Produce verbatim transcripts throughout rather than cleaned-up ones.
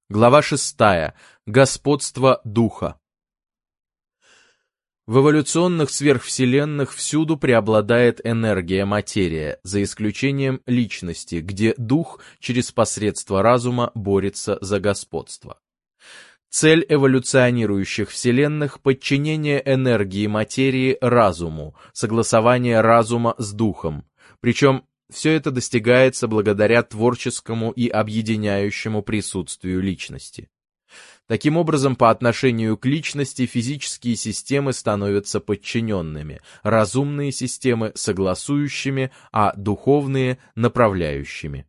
Глава шестая. Господство Духа. В эволюционных сверхвселенных всюду преобладает энергия-материя, за исключением личности, где дух через посредство разума борется за господство. Цель эволюционирующих вселенных – подчинение энергии материи разуму, согласование разума с духом, причем все это достигается благодаря творческому и объединяющему присутствию личности. Таким образом, по отношению к личности физические системы становятся подчиненными, разумные системы – согласующими, а духовные – направляющими.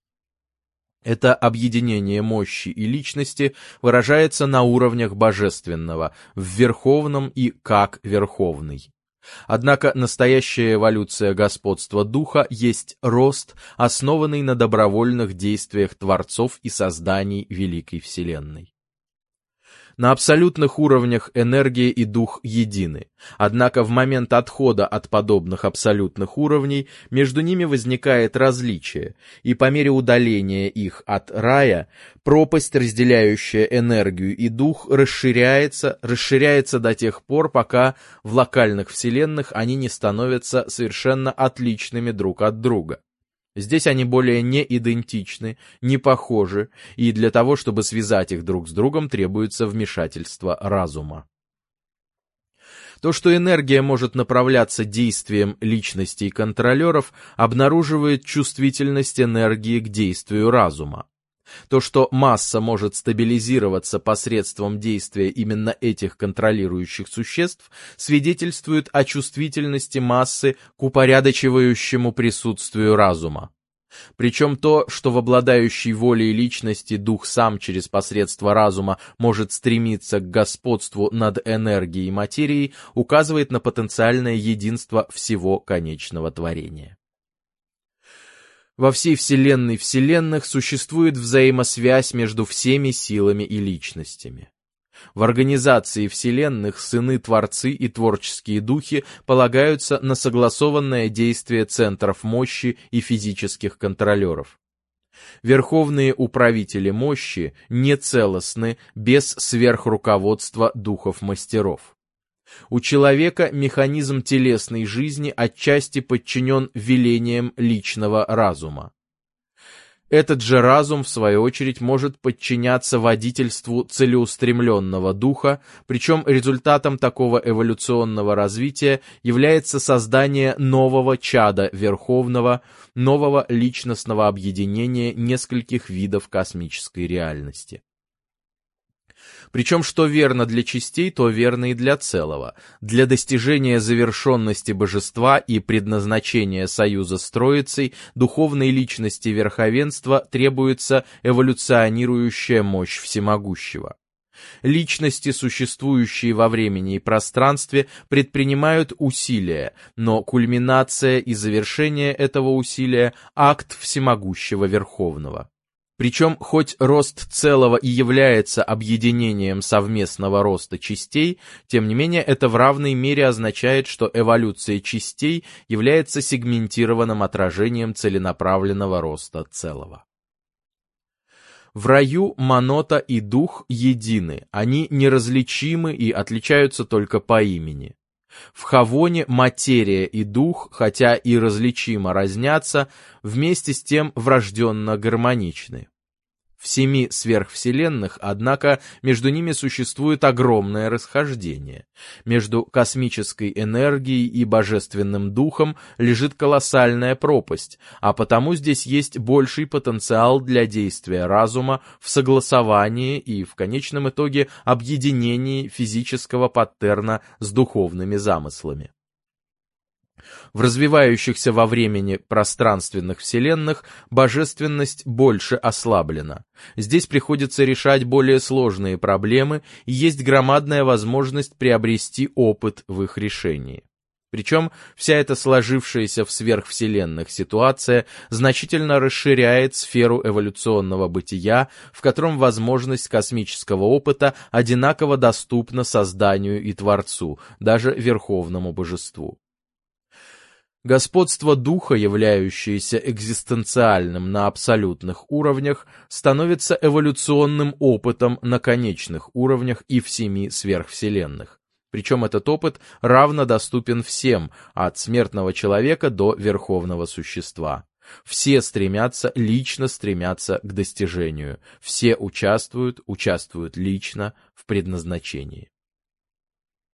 Это объединение мощи и личности выражается на уровнях божественного, в верховном и как верховный. Однако настоящая эволюция господства духа есть рост, основанный на добровольных действиях творцов и созданий Великой Вселенной. На абсолютных уровнях энергия и дух едины, однако в момент отхода от подобных абсолютных уровней между ними возникает различие, и по мере удаления их от рая, пропасть, разделяющая энергию и дух, расширяется, расширяется до тех пор, пока в локальных вселенных они не становятся совершенно отличными друг от друга. Здесь они более не идентичны, не похожи, и для того, чтобы связать их друг с другом, требуется вмешательство разума. То, что энергия может направляться действием личностей контролеров, обнаруживает чувствительность энергии к действию разума. То, что масса может стабилизироваться посредством действия именно этих контролирующих существ, свидетельствует о чувствительности массы к упорядочивающему присутствию разума. Причем то, что в обладающей волей личности дух сам через посредство разума может стремиться к господству над энергией и материей, указывает на потенциальное единство всего конечного творения. Во всей вселенной вселенных существует взаимосвязь между всеми силами и личностями. В организации вселенных сыны-творцы и творческие духи полагаются на согласованное действие центров мощи и физических контролеров. Верховные управители мощи нецелостны без сверхруководства духов-мастеров. У человека механизм телесной жизни отчасти подчинен велениям личного разума. Этот же разум, в свою очередь, может подчиняться водительству целеустремленного духа, причем результатом такого эволюционного развития является создание нового чада верховного, нового личностного объединения нескольких видов космической реальности. Причем, что верно для частей, то верно и для целого. Для достижения завершенности божества и предназначения союза с Троицей, духовной личности верховенства требуется эволюционирующая мощь всемогущего. Личности, существующие во времени и пространстве, предпринимают усилия, но кульминация и завершение этого усилия – акт всемогущего Верховного. Причем, хоть рост целого и является объединением совместного роста частей, тем не менее это в равной мере означает, что эволюция частей является сегментированным отражением целенаправленного роста целого. В раю Манота и дух едины, они неразличимы и отличаются только по имени. В Хавоне материя и дух, хотя и различимо разнятся, вместе с тем врожденно гармоничны. В семи сверхвселенных, однако, между ними существует огромное расхождение. Между космической энергией и божественным духом лежит колоссальная пропасть, а потому здесь есть больший потенциал для действия разума в согласовании и, в конечном итоге, объединении физического паттерна с духовными замыслами. В развивающихся во времени пространственных вселенных божественность больше ослаблена. Здесь приходится решать более сложные проблемы, и есть громадная возможность приобрести опыт в их решении. Причем вся эта сложившаяся в сверхвселенных ситуация значительно расширяет сферу эволюционного бытия, в котором возможность космического опыта одинаково доступна созданию и Творцу, даже Верховному Божеству. Господство духа, являющееся экзистенциальным на абсолютных уровнях, становится эволюционным опытом на конечных уровнях и в семи сверхвселенных. Причем этот опыт равно доступен всем, от смертного человека до верховного существа. Все стремятся, лично стремятся к достижению. Все участвуют, участвуют лично в предназначении.